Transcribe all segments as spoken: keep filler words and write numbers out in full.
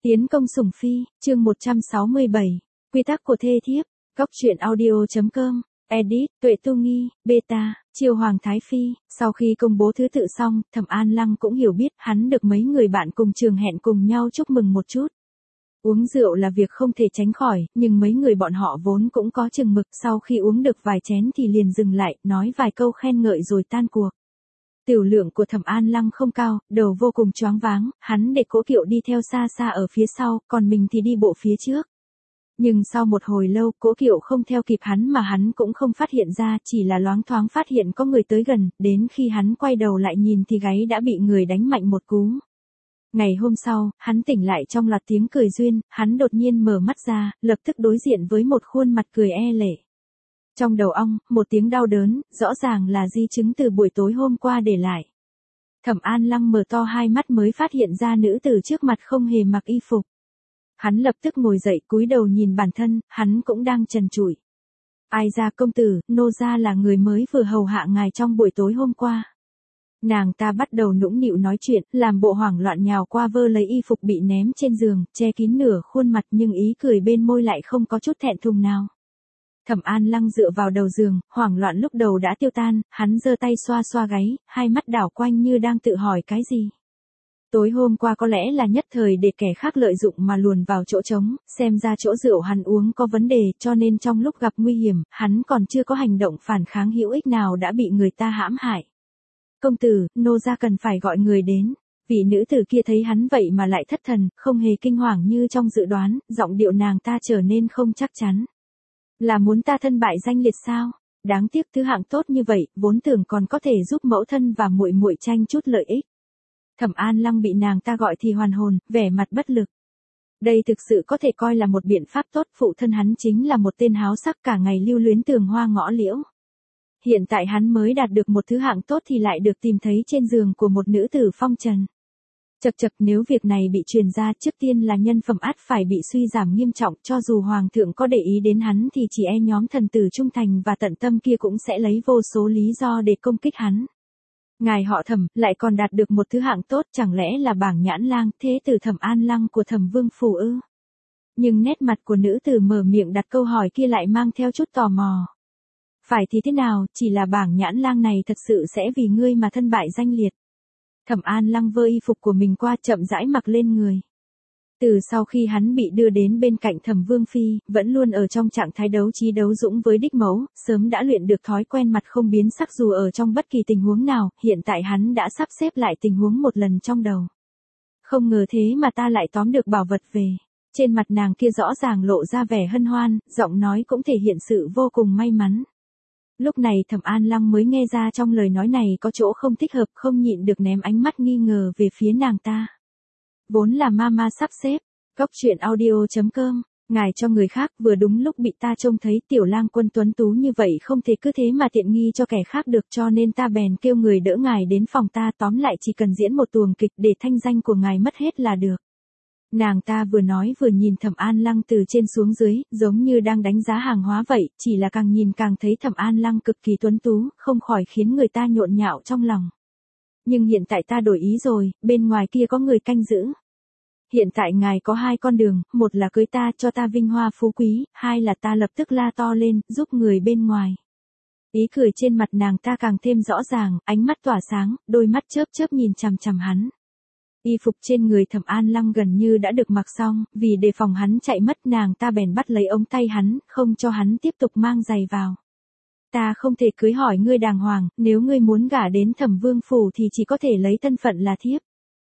Tiến công sủng phi, chương một trăm sáu mươi bảy, quy tắc của thê thiếp, góc truyện audio.com, edit, Tuệ Tu Nghi, beta, Chiêu Hoàng Thái Phi. Sau khi công bố thứ tự xong, Thẩm An Lăng cũng hiểu biết hắn được mấy người bạn cùng trường hẹn cùng nhau chúc mừng một chút. Uống rượu là việc không thể tránh khỏi, nhưng mấy người bọn họ vốn cũng có chừng mực, sau khi uống được vài chén thì liền dừng lại, nói vài câu khen ngợi rồi tan cuộc. Tiểu lượng của Thẩm An Lăng không cao, đầu vô cùng choáng váng, hắn để Cố Kiệu đi theo xa xa ở phía sau, còn mình thì đi bộ phía trước. Nhưng sau một hồi lâu, Cố Kiệu không theo kịp hắn mà hắn cũng không phát hiện ra, chỉ là loáng thoáng phát hiện có người tới gần, đến khi hắn quay đầu lại nhìn thì gáy đã bị người đánh mạnh một cú. Ngày hôm sau, hắn tỉnh lại trong loạt tiếng cười duyên, hắn đột nhiên mở mắt ra, lập tức đối diện với một khuôn mặt cười e lệ. Trong đầu ong, một tiếng đau đớn, rõ ràng là di chứng từ buổi tối hôm qua để lại. Thẩm An Lăng mở to hai mắt mới phát hiện ra nữ tử trước mặt không hề mặc y phục. Hắn lập tức ngồi dậy cúi đầu nhìn bản thân, hắn cũng đang trần trụi. Ai ra công tử, nô gia là người mới vừa hầu hạ ngài trong buổi tối hôm qua. Nàng ta bắt đầu nũng nịu nói chuyện, làm bộ hoảng loạn nhào qua vơ lấy y phục bị ném trên giường, che kín nửa khuôn mặt nhưng ý cười bên môi lại không có chút thẹn thùng nào. Thẩm An Lăng dựa vào đầu giường, hoảng loạn lúc đầu đã tiêu tan, hắn giơ tay xoa xoa gáy, hai mắt đảo quanh như đang tự hỏi cái gì. Tối hôm qua có lẽ là nhất thời để kẻ khác lợi dụng mà luồn vào chỗ trống, xem ra chỗ rượu hắn uống có vấn đề cho nên trong lúc gặp nguy hiểm, hắn còn chưa có hành động phản kháng hữu ích nào đã bị người ta hãm hại. Công tử, nô gia cần phải gọi người đến. Vị nữ tử kia thấy hắn vậy mà lại thất thần, không hề kinh hoàng như trong dự đoán, giọng điệu nàng ta trở nên không chắc chắn. Là muốn ta thân bại danh liệt sao? Đáng tiếc thứ hạng tốt như vậy, vốn tưởng còn có thể giúp mẫu thân và muội muội tranh chút lợi ích. Thẩm An Lăng bị nàng ta gọi thì hoàn hồn, vẻ mặt bất lực. Đây thực sự có thể coi là một biện pháp tốt, phụ thân hắn chính là một tên háo sắc cả ngày lưu luyến tường hoa ngõ liễu. Hiện tại hắn mới đạt được một thứ hạng tốt thì lại được tìm thấy trên giường của một nữ tử phong trần. Chật chật, nếu việc này bị truyền ra, trước tiên là nhân phẩm ắt phải bị suy giảm nghiêm trọng, cho dù hoàng thượng có để ý đến hắn thì chỉ e nhóm thần tử trung thành và tận tâm kia cũng sẽ lấy vô số lý do để công kích hắn. Ngài họ Thẩm, lại còn đạt được một thứ hạng tốt, chẳng lẽ là bảng nhãn lang, thế tử Thẩm An Lăng của Thẩm Vương phủ ư? Nhưng nét mặt của nữ tử mở miệng đặt câu hỏi kia lại mang theo chút tò mò. Phải thì thế nào, chỉ là bảng nhãn lang này thật sự sẽ vì ngươi mà thân bại danh liệt. Thẩm An Lăng vơ y phục của mình qua, chậm rãi mặc lên người. Từ sau khi hắn bị đưa đến bên cạnh Thẩm Vương phi, vẫn luôn ở trong trạng thái đấu trí đấu dũng với đích mẫu, sớm đã luyện được thói quen mặt không biến sắc dù ở trong bất kỳ tình huống nào, hiện tại hắn đã sắp xếp lại tình huống một lần trong đầu. Không ngờ thế mà ta lại tóm được bảo vật về. Trên mặt nàng kia rõ ràng lộ ra vẻ hân hoan, giọng nói cũng thể hiện sự vô cùng may mắn. Lúc này Thẩm An Lăng mới nghe ra trong lời nói này có chỗ không thích hợp, không nhịn được ném ánh mắt nghi ngờ về phía nàng ta. Vốn là mama sắp xếp, góc truyện audio.com, ngài cho người khác vừa đúng lúc bị ta trông thấy tiểu lang quân tuấn tú như vậy không thể cứ thế mà tiện nghi cho kẻ khác được, cho nên ta bèn kêu người đỡ ngài đến phòng ta, tóm lại chỉ cần diễn một tuồng kịch để thanh danh của ngài mất hết là được. Nàng ta vừa nói vừa nhìn Thẩm An Lăng từ trên xuống dưới, giống như đang đánh giá hàng hóa vậy, chỉ là càng nhìn càng thấy Thẩm An Lăng cực kỳ tuấn tú, không khỏi khiến người ta nhộn nhạo trong lòng. Nhưng hiện tại ta đổi ý rồi, bên ngoài kia có người canh giữ. Hiện tại ngài có hai con đường, một là cưới ta cho ta vinh hoa phú quý, hai là ta lập tức la to lên, giúp người bên ngoài. Ý cười trên mặt nàng ta càng thêm rõ ràng, ánh mắt tỏa sáng, đôi mắt chớp chớp nhìn chằm chằm hắn. Y phục trên người Thẩm An Lăng gần như đã được mặc xong, vì đề phòng hắn chạy mất nàng ta bèn bắt lấy ống tay hắn, không cho hắn tiếp tục mang giày vào. Ta không thể cưới hỏi ngươi đàng hoàng, nếu ngươi muốn gả đến Thẩm Vương phủ thì chỉ có thể lấy thân phận là thiếp.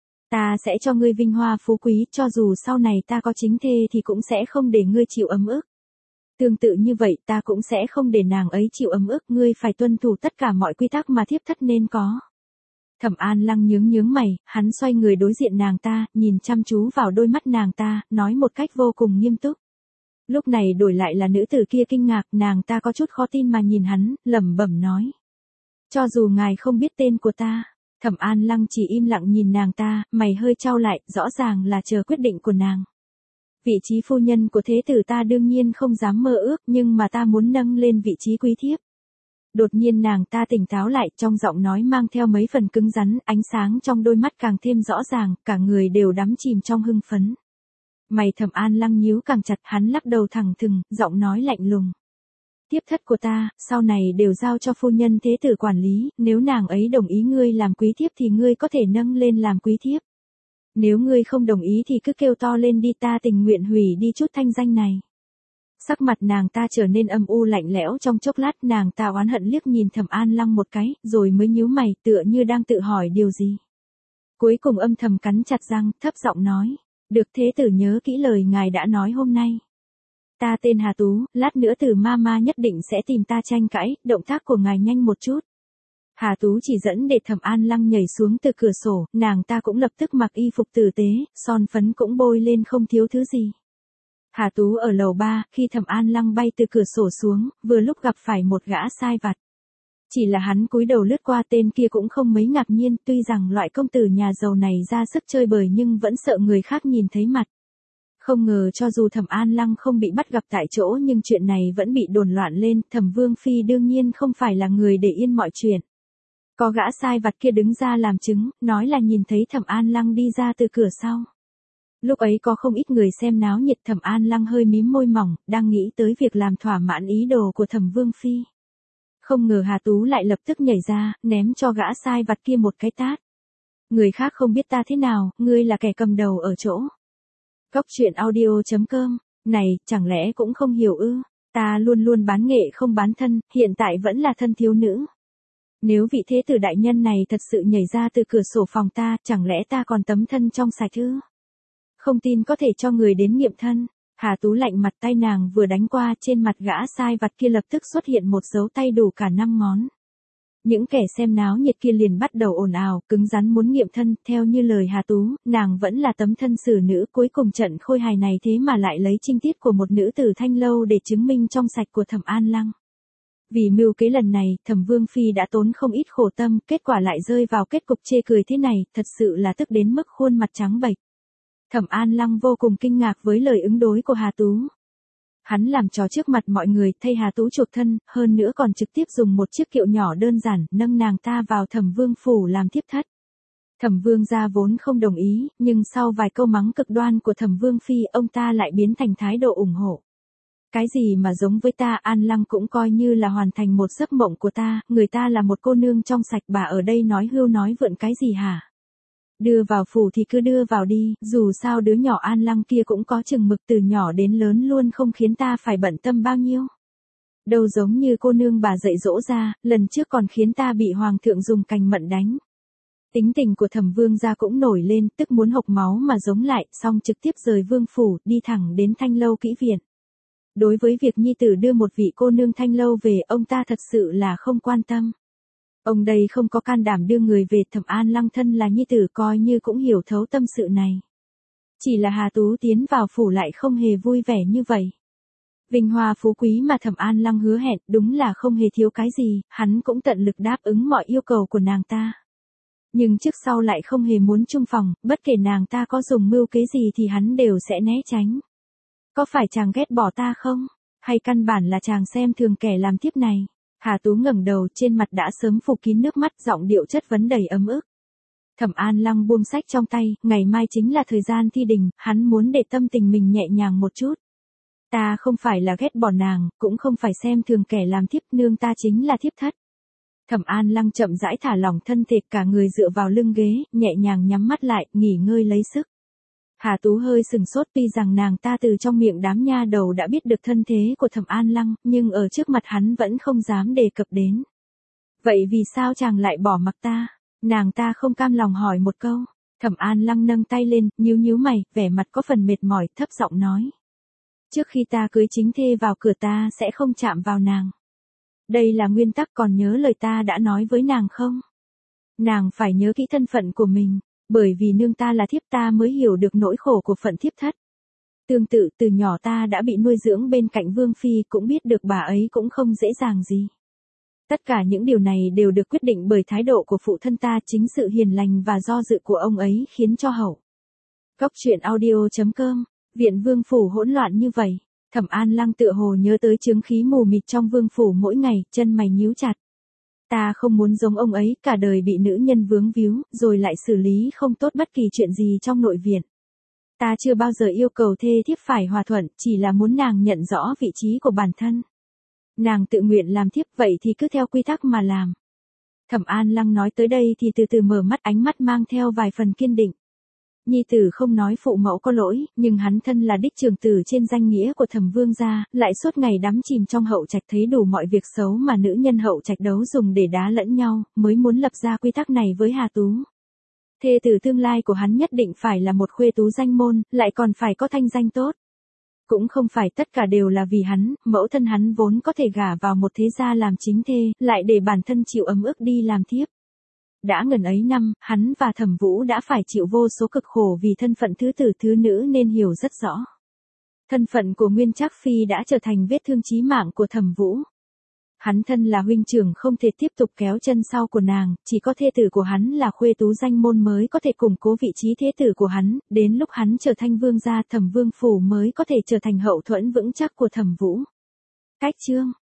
Ta sẽ cho ngươi vinh hoa phú quý, cho dù sau này ta có chính thê thì cũng sẽ không để ngươi chịu ấm ức. Tương tự như vậy ta cũng sẽ không để nàng ấy chịu ấm ức, ngươi phải tuân thủ tất cả mọi quy tắc mà thiếp thất nên có. Thẩm An Lăng nhướng nhướng mày, hắn xoay người đối diện nàng ta, nhìn chăm chú vào đôi mắt nàng ta, nói một cách vô cùng nghiêm túc. Lúc này đổi lại là nữ tử kia kinh ngạc, nàng ta có chút khó tin mà nhìn hắn, lẩm bẩm nói. Cho dù ngài không biết tên của ta. Thẩm An Lăng chỉ im lặng nhìn nàng ta, mày hơi chau lại, rõ ràng là chờ quyết định của nàng. Vị trí phu nhân của thế tử ta đương nhiên không dám mơ ước, nhưng mà ta muốn nâng lên vị trí quý thiếp. Đột nhiên nàng ta tỉnh táo lại, trong giọng nói mang theo mấy phần cứng rắn, ánh sáng trong đôi mắt càng thêm rõ ràng, cả người đều đắm chìm trong hưng phấn. Mày Thẩm An Lăng nhíu càng chặt, hắn lắc đầu thẳng thừng, giọng nói lạnh lùng. Thiếp thất của ta, sau này đều giao cho phu nhân thế tử quản lý, nếu nàng ấy đồng ý ngươi làm quý thiếp thì ngươi có thể nâng lên làm quý thiếp. Nếu ngươi không đồng ý thì cứ kêu to lên đi, ta tình nguyện hủy đi chút thanh danh này. Sắc mặt nàng ta trở nên âm u lạnh lẽo, trong chốc lát nàng ta oán hận liếc nhìn Thẩm An Lăng một cái, rồi mới nhíu mày, tựa như đang tự hỏi điều gì. Cuối cùng âm thầm cắn chặt răng, thấp giọng nói, được, thế tử nhớ kỹ lời ngài đã nói hôm nay. Ta tên Hà Tú, lát nữa Từ ma ma nhất định sẽ tìm ta tranh cãi, động tác của ngài nhanh một chút. Hà Tú chỉ dẫn để Thẩm An Lăng nhảy xuống từ cửa sổ, nàng ta cũng lập tức mặc y phục tử tế, son phấn cũng bôi lên không thiếu thứ gì. Hà Tú ở lầu ba, khi Thẩm An Lăng bay từ cửa sổ xuống, vừa lúc gặp phải một gã sai vặt. Chỉ là hắn cúi đầu lướt qua, tên kia cũng không mấy ngạc nhiên, tuy rằng loại công tử nhà giàu này ra sức chơi bời nhưng vẫn sợ người khác nhìn thấy mặt. Không ngờ cho dù Thẩm An Lăng không bị bắt gặp tại chỗ nhưng chuyện này vẫn bị đồn loạn lên, Thẩm Vương Phi đương nhiên không phải là người để yên mọi chuyện. Có gã sai vặt kia đứng ra làm chứng, nói là nhìn thấy Thẩm An Lăng đi ra từ cửa sau. Lúc ấy có không ít người xem náo nhiệt, Thẩm An Lăng hơi mím môi mỏng, đang nghĩ tới việc làm thỏa mãn ý đồ của Thẩm Vương Phi. Không ngờ Hà Tú lại lập tức nhảy ra, ném cho gã sai vặt kia một cái tát. Người khác không biết ta thế nào, ngươi là kẻ cầm đầu ở chỗ. Góc truyện audio chấm com, này, chẳng lẽ cũng không hiểu ư, ta luôn luôn bán nghệ không bán thân, hiện tại vẫn là thân thiếu nữ. Nếu vị thế tử đại nhân này thật sự nhảy ra từ cửa sổ phòng ta, chẳng lẽ ta còn tấm thân trong sạch ư? Không tin có thể cho người đến nghiệm thân. Hà Tú lạnh mặt, tay nàng vừa đánh qua, trên mặt gã sai vặt kia lập tức xuất hiện một dấu tay đủ cả năm ngón. Những kẻ xem náo nhiệt kia liền bắt đầu ồn ào, cứng rắn muốn nghiệm thân, theo như lời Hà Tú, nàng vẫn là tấm thân xử nữ, cuối cùng trận khôi hài này thế mà lại lấy trinh tiết của một nữ tử thanh lâu để chứng minh trong sạch của Thẩm An Lăng. Vì mưu kế lần này, Thẩm Vương Phi đã tốn không ít khổ tâm, kết quả lại rơi vào kết cục chê cười thế này, thật sự là tức đến mức khuôn mặt trắng bệch. Thẩm An Lăng vô cùng kinh ngạc với lời ứng đối của Hà Tú. Hắn làm trò trước mặt mọi người, thay Hà Tú chuộc thân, hơn nữa còn trực tiếp dùng một chiếc kiệu nhỏ đơn giản, nâng nàng ta vào Thẩm Vương phủ làm thiếp thất. Thẩm Vương gia vốn không đồng ý, nhưng sau vài câu mắng cực đoan của Thẩm Vương Phi, ông ta lại biến thành thái độ ủng hộ. Cái gì mà giống với ta, An Lăng cũng coi như là hoàn thành một giấc mộng của ta, người ta là một cô nương trong sạch, bà ở đây nói hưu nói vượn cái gì hả? Đưa vào phủ thì cứ đưa vào đi, dù sao đứa nhỏ An Lăng kia cũng có chừng mực, từ nhỏ đến lớn luôn không khiến ta phải bận tâm bao nhiêu. Đâu giống như cô nương bà dạy dỗ ra, lần trước còn khiến ta bị hoàng thượng dùng cành mận đánh. Tính tình của Thẩm Vương gia cũng nổi lên, tức muốn hộc máu mà giống lại, xong trực tiếp rời vương phủ, đi thẳng đến Thanh Lâu Kỹ Viện. Đối với việc nhi tử đưa một vị cô nương Thanh Lâu về, ông ta thật sự là không quan tâm. Ông đây không có can đảm đưa người về, Thẩm An Lăng thân là nhi tử coi như cũng hiểu thấu tâm sự này. Chỉ là Hà Tú tiến vào phủ lại không hề vui vẻ như vậy. Vinh hoa phú quý mà Thẩm An Lăng hứa hẹn đúng là không hề thiếu cái gì, hắn cũng tận lực đáp ứng mọi yêu cầu của nàng ta. Nhưng trước sau lại không hề muốn chung phòng, bất kể nàng ta có dùng mưu kế gì thì hắn đều sẽ né tránh. Có phải chàng ghét bỏ ta không? Hay căn bản là chàng xem thường kẻ làm thiếp này? Hà Tú ngẩng đầu, trên mặt đã sớm phủ kín nước mắt, giọng điệu chất vấn đầy ấm ức. Thẩm An Lăng buông sách trong tay, ngày mai chính là thời gian thi đình, hắn muốn để tâm tình mình nhẹ nhàng một chút. Ta không phải là ghét bỏ nàng, cũng không phải xem thường kẻ làm thiếp, nương ta chính là thiếp thất. Thẩm An Lăng chậm rãi thả lỏng thân thể, cả người dựa vào lưng ghế, nhẹ nhàng nhắm mắt lại, nghỉ ngơi lấy sức. Hà Tú hơi sừng sốt, tuy rằng nàng ta từ trong miệng đám nha đầu đã biết được thân thế của Thẩm An Lăng, nhưng ở trước mặt hắn vẫn không dám đề cập đến. Vậy vì sao chàng lại bỏ mặc ta? Nàng ta không cam lòng hỏi một câu. Thẩm An Lăng nâng tay lên, nhíu nhíu mày, vẻ mặt có phần mệt mỏi, thấp giọng nói. Trước khi ta cưới chính thê vào cửa ta sẽ không chạm vào nàng. Đây là nguyên tắc, còn nhớ lời ta đã nói với nàng không? Nàng phải nhớ kỹ thân phận của mình. Bởi vì nương ta là thiếp ta mới hiểu được nỗi khổ của phận thiếp thất. Tương tự, từ nhỏ ta đã bị nuôi dưỡng bên cạnh Vương Phi, cũng biết được bà ấy cũng không dễ dàng gì. Tất cả những điều này đều được quyết định bởi thái độ của phụ thân ta, chính sự hiền lành và do dự của ông ấy khiến cho hậu. Góc truyện audio chấm com, viện Vương Phủ hỗn loạn như vậy. Thẩm An Lăng tựa hồ nhớ tới chướng khí mù mịt trong Vương Phủ mỗi ngày, chân mày nhíu chặt. Ta không muốn giống ông ấy, cả đời bị nữ nhân vướng víu, rồi lại xử lý không tốt bất kỳ chuyện gì trong nội viện. Ta chưa bao giờ yêu cầu thê thiếp phải hòa thuận, chỉ là muốn nàng nhận rõ vị trí của bản thân. Nàng tự nguyện làm thiếp vậy thì cứ theo quy tắc mà làm. Thẩm An Lăng nói tới đây thì từ từ mở mắt, ánh mắt mang theo vài phần kiên định. Nhi tử không nói phụ mẫu có lỗi, nhưng hắn thân là đích trưởng tử trên danh nghĩa của Thẩm Vương gia, lại suốt ngày đắm chìm trong hậu trạch, thấy đủ mọi việc xấu mà nữ nhân hậu trạch đấu dùng để đá lẫn nhau, mới muốn lập ra quy tắc này với Hà Tú. Thê tử tương lai của hắn nhất định phải là một khuê tú danh môn, lại còn phải có thanh danh tốt. Cũng không phải tất cả đều là vì hắn, mẫu thân hắn vốn có thể gả vào một thế gia làm chính thê, lại để bản thân chịu ấm ức đi làm thiếp. Đã ngần ấy năm, hắn và Thẩm Vũ đã phải chịu vô số cực khổ vì thân phận thứ tử thứ nữ nên hiểu rất rõ. Thân phận của Nguyên Trác Phi đã trở thành vết thương chí mạng của Thẩm Vũ. Hắn thân là huynh trưởng không thể tiếp tục kéo chân sau của nàng, chỉ có thê tử của hắn là khuê tú danh môn mới có thể củng cố vị trí thế tử của hắn, đến lúc hắn trở thành vương gia, Thẩm Vương phủ mới có thể trở thành hậu thuẫn vững chắc của Thẩm Vũ. Cách chương